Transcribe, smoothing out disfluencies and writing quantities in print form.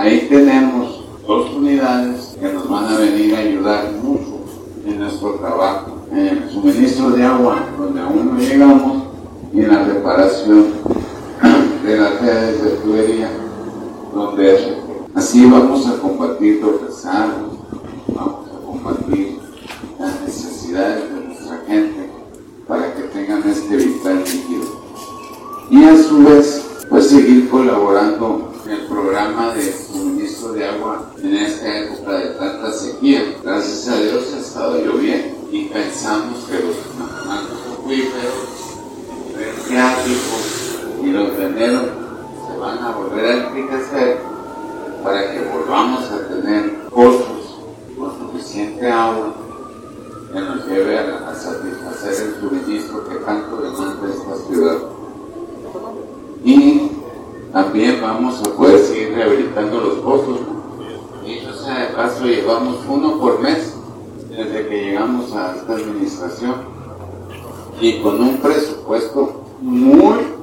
ahí tenemos 2 unidades que nos van a venir a ayudar mucho en nuestro trabajo, en el suministro de agua, donde aún no llegamos, y en la reparación de las redes de tubería, donde así vamos a combatir los rezagos, vamos a combatir las necesidades de nuestra gente para que tengan este vital líquido. Y a su vez, pues seguir colaborando en el programa de suministro de agua en esta época de tanta sequía. Gracias a Dios ha estado lloviendo y pensamos que los acuíferos, el freáticos y los veneros se van a volver a enriquecer para que volvamos a tener pozos con suficiente agua que nos lleve a satisfacer el suministro que tanto demanda esta ciudad. Y también vamos a poder seguir rehabilitando los pozos. Y yo sea de paso, llevamos 1 por mes desde que llegamos a esta administración, y con un presupuesto muy